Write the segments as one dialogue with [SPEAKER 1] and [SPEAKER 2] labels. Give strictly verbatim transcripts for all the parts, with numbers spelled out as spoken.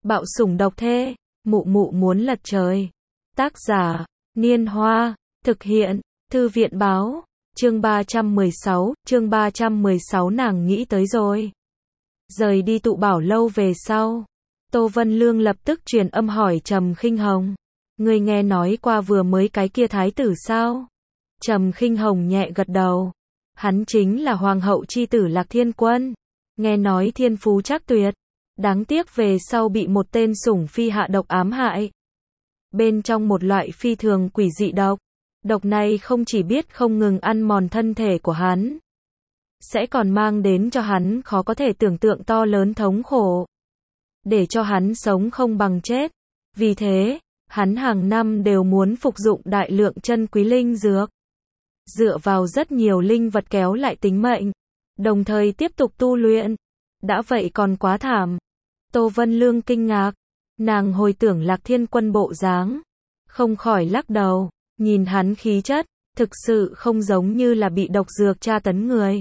[SPEAKER 1] Bạo sủng độc thê, mụ mụ muốn lật trời. Tác giả, Niên Hoa, thực hiện, Thư viện báo, chương ba trăm mười sáu, chương ba trăm mười sáu nàng nghĩ tới rồi. Rời đi tụ bảo lâu về sau, Tô Vân Lương lập tức truyền âm hỏi Trầm Khinh Hồng. Ngươi nghe nói qua vừa mới cái kia thái tử sao? Trầm Khinh Hồng nhẹ gật đầu. Hắn chính là hoàng hậu chi tử Lạc Thiên Quân. Nghe nói thiên phú trác tuyệt. Đáng tiếc về sau bị một tên sủng phi hạ độc ám hại. Bên trong một loại phi thường quỷ dị độc. Độc này không chỉ biết không ngừng ăn mòn thân thể của hắn, sẽ còn mang đến cho hắn khó có thể tưởng tượng to lớn thống khổ. Để cho hắn sống không bằng chết. Vì thế, hắn hàng năm đều muốn phục dụng đại lượng chân quý linh dược. Dựa vào rất nhiều linh vật kéo lại tính mệnh. Đồng thời tiếp tục tu luyện. Đã vậy còn quá thảm. Tô Vân Lương kinh ngạc. Nàng hồi tưởng Lạc Thiên Quân bộ dáng. Không khỏi lắc đầu. Nhìn hắn khí chất, thực sự không giống như là bị độc dược tra tấn người.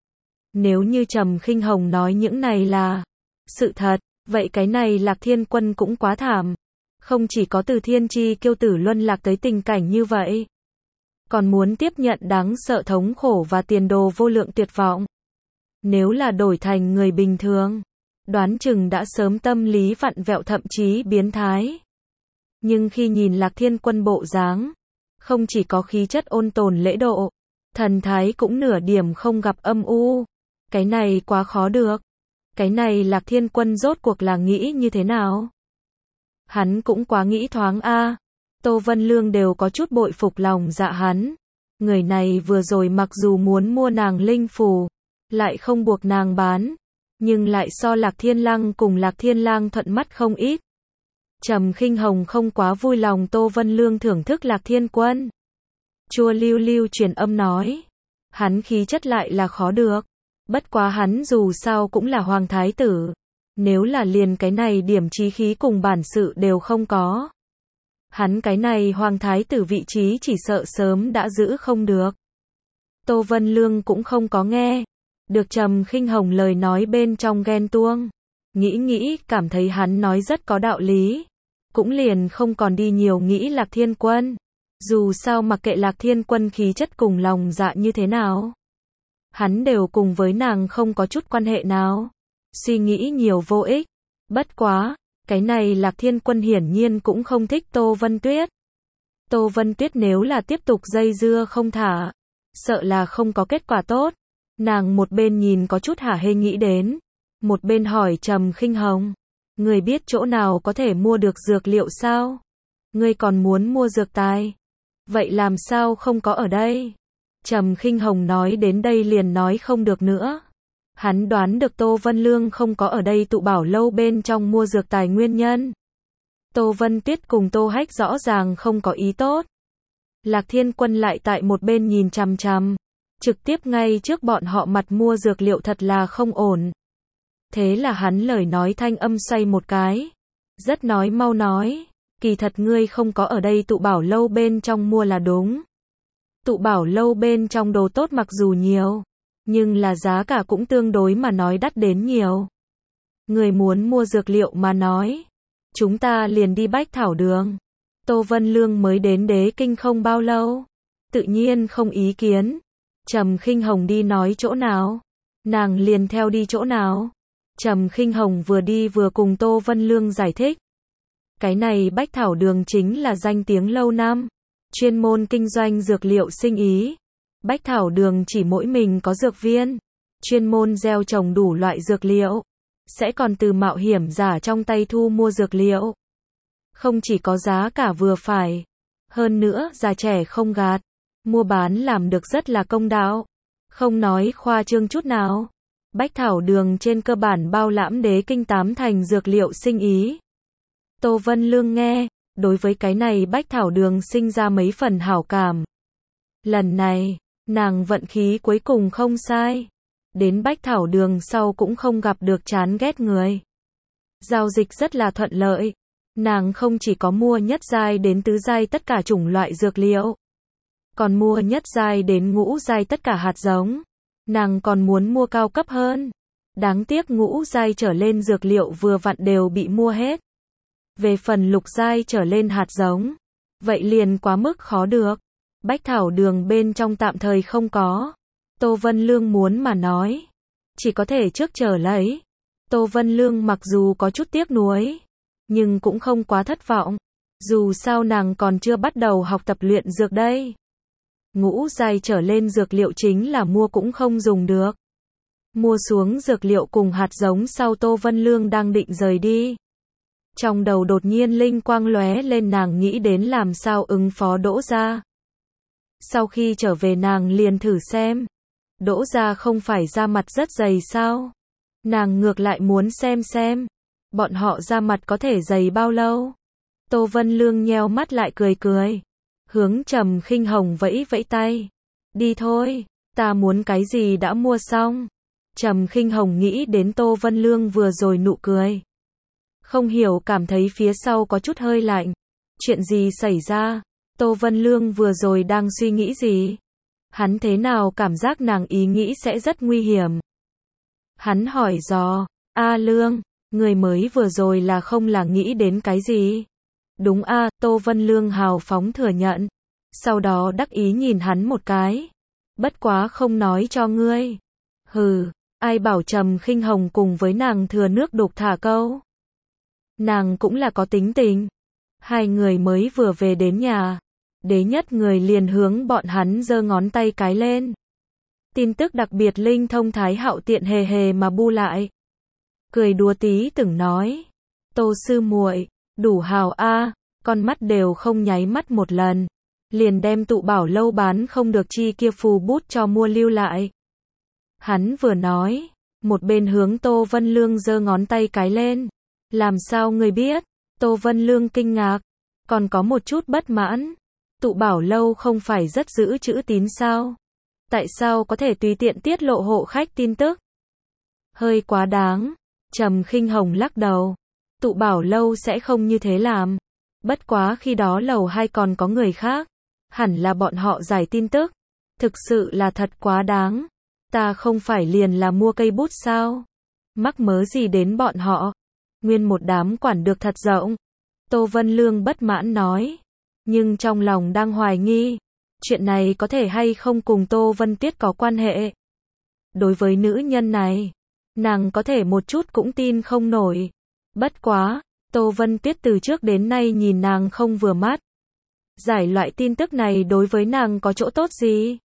[SPEAKER 1] Nếu như Trầm Khinh Hồng nói những này là sự thật, vậy cái này Lạc Thiên Quân cũng quá thảm. Không chỉ có từ thiên chi kiêu tử luân lạc tới tình cảnh như vậy, còn muốn tiếp nhận đáng sợ thống khổ và tiền đồ vô lượng tuyệt vọng. Nếu là đổi thành người bình thường, đoán chừng đã sớm tâm lý vặn vẹo thậm chí biến thái. Nhưng khi nhìn Lạc Thiên Quân bộ dáng, không chỉ có khí chất ôn tồn lễ độ, thần thái cũng nửa điểm không gặp âm u. Cái này quá khó được. Cái này Lạc Thiên Quân rốt cuộc là nghĩ như thế nào? Hắn cũng quá nghĩ thoáng a. Tô Vân Lương đều có chút bội phục lòng dạ hắn. Người này vừa rồi mặc dù muốn mua nàng linh phù, lại không buộc nàng bán, nhưng lại so Lạc Thiên Lăng cùng Lạc Thiên Lang thuận mắt không ít. Trầm Khinh Hồng không quá vui lòng Tô Vân Lương thưởng thức Lạc Thiên Quân. Chua lưu lưu truyền âm nói. Hắn khí chất lại là khó được. Bất quá hắn dù sao cũng là hoàng thái tử. Nếu là liền cái này điểm chí khí cùng bản sự đều không có, hắn cái này hoàng thái tử vị trí chỉ sợ sớm đã giữ không được. Tô Vân Lương cũng không có nghe được Trầm Khinh Hồng lời nói bên trong ghen tuông. Nghĩ nghĩ cảm thấy hắn nói rất có đạo lý. Cũng liền không còn đi nhiều nghĩ Lạc Thiên Quân. Dù sao mặc kệ Lạc Thiên Quân khí chất cùng lòng dạ như thế nào, hắn đều cùng với nàng không có chút quan hệ nào. Suy nghĩ nhiều vô ích. Bất quá, cái này Lạc Thiên Quân hiển nhiên cũng không thích Tô Vân Tuyết. Tô Vân Tuyết nếu là tiếp tục dây dưa không thả, sợ là không có kết quả tốt. Nàng một bên nhìn có chút hả hê nghĩ đến, một bên hỏi Trầm Khinh Hồng. Người biết chỗ nào có thể mua được dược liệu sao? Ngươi còn muốn mua dược tài? Vậy làm sao không có ở đây? Trầm Khinh Hồng nói đến đây liền nói không được nữa. Hắn đoán được Tô Vân Lương không có ở đây tụ bảo lâu bên trong mua dược tài nguyên nhân. Tô Vân Tuyết cùng Tô Hách rõ ràng không có ý tốt. Lạc Thiên Quân lại tại một bên nhìn chằm chằm, trực tiếp ngay trước bọn họ mặt mua dược liệu thật là không ổn. Thế là hắn lời nói thanh âm xoay một cái. Rất nói mau nói, kỳ thật ngươi không có ở đây tụ bảo lâu bên trong mua là đúng. Tụ bảo lâu bên trong đồ tốt mặc dù nhiều, nhưng là giá cả cũng tương đối mà nói đắt đến nhiều. Người muốn mua dược liệu mà nói, chúng ta liền đi Bách Thảo Đường. Tô Vân Lương mới đến Đế Kinh không bao lâu, tự nhiên không ý kiến. Trầm Khinh Hồng đi nói chỗ nào, nàng liền theo đi chỗ nào. Trầm Khinh Hồng vừa đi vừa cùng Tô Vân Lương giải thích. Cái này Bách Thảo Đường chính là danh tiếng lâu năm, chuyên môn kinh doanh dược liệu sinh ý. Bách Thảo Đường chỉ mỗi mình có dược viên, chuyên môn gieo trồng đủ loại dược liệu, sẽ còn từ mạo hiểm giả trong tay thu mua dược liệu. Không chỉ có giá cả vừa phải, hơn nữa già trẻ không gạt, mua bán làm được rất là công đạo, không nói khoa trương chút nào. Bách Thảo Đường trên cơ bản bao lãm Đế Kinh tám thành dược liệu sinh ý. Tô Vân Lương nghe, đối với cái này Bách Thảo Đường sinh ra mấy phần hảo cảm. Lần này, nàng vận khí cuối cùng không sai. Đến Bách Thảo Đường sau cũng không gặp được chán ghét người. Giao dịch rất là thuận lợi. Nàng không chỉ có mua nhất giai đến tứ giai tất cả chủng loại dược liệu, còn mua nhất giai đến ngũ giai tất cả hạt giống. Nàng còn muốn mua cao cấp hơn. Đáng tiếc ngũ giai trở lên dược liệu vừa vặn đều bị mua hết. Về phần lục giai trở lên hạt giống, vậy liền quá mức khó được. Bách thảo đường bên trong tạm thời không có. Tô Vân Lương muốn mà nói, chỉ có thể trước chờ lấy. Tô Vân Lương mặc dù có chút tiếc nuối, nhưng cũng không quá thất vọng. Dù sao nàng còn chưa bắt đầu học tập luyện dược đây. Ngũ giai trở lên dược liệu chính là mua cũng không dùng được. Mua xuống dược liệu cùng hạt giống sau Tô Vân Lương đang định rời đi. Trong đầu đột nhiên linh quang lóe lên, nàng nghĩ đến làm sao ứng phó Đỗ gia. Sau khi trở về nàng liền thử xem. Đỗ gia không phải da mặt rất dày sao? Nàng ngược lại muốn xem xem. Bọn họ da mặt có thể dày bao lâu? Tô Vân Lương nheo mắt lại cười cười. Hướng Trầm Khinh Hồng vẫy vẫy tay. Đi thôi, ta muốn cái gì đã mua xong. Trầm Khinh Hồng nghĩ đến Tô Vân Lương vừa rồi nụ cười. Không hiểu cảm thấy phía sau có chút hơi lạnh. Chuyện gì xảy ra? Tô Vân Lương vừa rồi đang suy nghĩ gì? Hắn thế nào cảm giác nàng ý nghĩ sẽ rất nguy hiểm? Hắn hỏi dò, A Lương, người mới vừa rồi là không là nghĩ đến cái gì? Đúng a, Tô Vân Lương hào phóng thừa nhận. Sau đó đắc ý nhìn hắn một cái. Bất quá không nói cho ngươi. Hừ, ai bảo Trầm Khinh Hồng cùng với nàng thừa nước đục thả câu. Nàng cũng là có tính tình. Hai người mới vừa về đến nhà. Đế nhất người liền hướng bọn hắn giơ ngón tay cái lên. Tin tức đặc biệt linh thông Thái Hạo tiện hề hề mà bu lại. Cười đùa tí từng nói. Tô sư muội, đủ hào a, con mắt đều không nháy mắt một lần. Liền đem tụ bảo lâu bán không được chi kia phù bút cho mua lưu lại. Hắn vừa nói, một bên hướng Tô Vân Lương giơ ngón tay cái lên. Làm sao người biết? Tô Vân Lương kinh ngạc, còn có một chút bất mãn. Tụ bảo lâu không phải rất giữ chữ tín sao? Tại sao có thể tùy tiện tiết lộ hộ khách tin tức? Hơi quá đáng. Trầm Khinh Hồng lắc đầu. Tụ bảo lâu sẽ không như thế làm. Bất quá khi đó lầu hai còn có người khác. Hẳn là bọn họ giải tin tức. Thực sự là thật quá đáng. Ta không phải liền là mua cây bút sao? Mắc mớ gì đến bọn họ? Nguyên một đám quản được thật rộng. Tô Vân Lương bất mãn nói. Nhưng trong lòng đang hoài nghi. Chuyện này có thể hay không cùng Tô Vân Tiết có quan hệ. Đối với nữ nhân này, nàng có thể một chút cũng tin không nổi. Bất quá, Tô Vân Tiết từ trước đến nay nhìn nàng không vừa mắt. Giải loại tin tức này đối với nàng có chỗ tốt gì?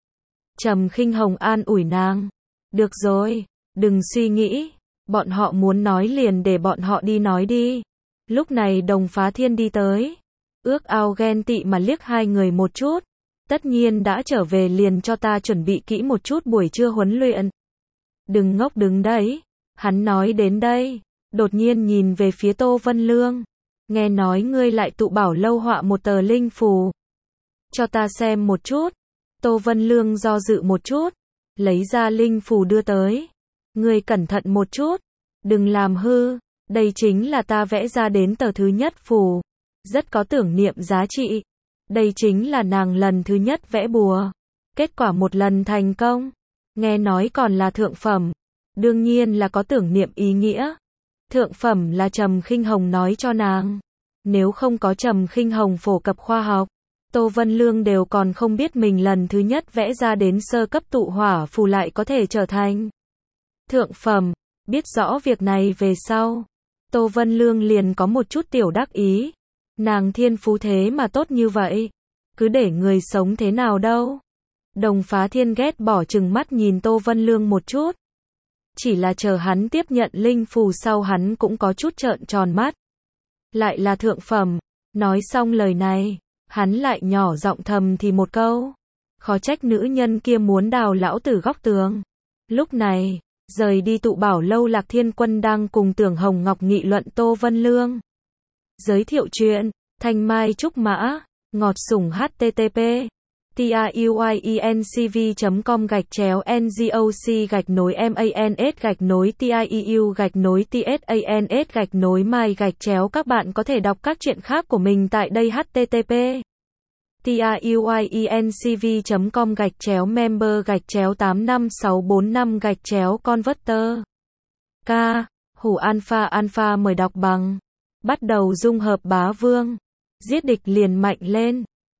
[SPEAKER 1] Trầm Khinh Hồng an ủi nàng. Được rồi, đừng suy nghĩ. Bọn họ muốn nói liền để bọn họ đi nói đi. Lúc này Đồng Phá Thiên đi tới. Ước ao ghen tị mà liếc hai người một chút. Tất nhiên đã trở về liền cho ta chuẩn bị kỹ một chút buổi trưa huấn luyện. Đừng ngốc đứng đấy. Hắn nói đến đây, đột nhiên nhìn về phía Tô Vân Lương. Nghe nói ngươi lại tụ bảo lâu họa một tờ linh phù. Cho ta xem một chút. Tô Vân Lương do dự một chút, lấy ra linh phù đưa tới. Ngươi cẩn thận một chút, đừng làm hư. Đây chính là ta vẽ ra đến tờ thứ nhất phù. Rất có tưởng niệm giá trị. Đây chính là nàng lần thứ nhất vẽ bùa. Kết quả một lần thành công. Nghe nói còn là thượng phẩm. Đương nhiên là có tưởng niệm ý nghĩa. Thượng phẩm là Trầm Khinh Hồng nói cho nàng. Nếu không có Trầm Khinh Hồng phổ cập khoa học, Tô Vân Lương đều còn không biết mình lần thứ nhất vẽ ra đến sơ cấp tụ hỏa phù lại có thể trở thành thượng phẩm. Biết rõ việc này về sau, Tô Vân Lương liền có một chút tiểu đắc ý. Nàng thiên phú thế mà tốt như vậy, cứ để người sống thế nào đâu. Đồng Phá Thiên ghét bỏ chừng mắt nhìn Tô Vân Lương một chút. Chỉ là chờ hắn tiếp nhận linh phù sau hắn cũng có chút trợn tròn mắt. Lại là thượng phẩm. Nói xong lời này, hắn lại nhỏ giọng thầm thì một câu. Khó trách nữ nhân kia muốn đào lão tử góc tường. Lúc này, rời đi tụ bảo lâu Lạc Thiên Quân đang cùng Tưởng Hồng Ngọc nghị luận Tô Vân Lương. Giới thiệu chuyện, Thanh Mai Trúc Mã, ngọt sủng http tiuyencv chấm com gạch chéo ngoc gạch nối mans gạch nối tieu gạch nối tsans gạch nối mai gạch chéo. Các bạn có thể đọc các chuyện khác của mình tại đây. Http tiuyencv chấm com gạch chéo member gạch chéo tám năm sáu bốn năm gạch chéo converter. K. Hủ Alpha Alpha mời đọc bằng bắt đầu dung hợp bá vương. Giết địch liền mạnh lên.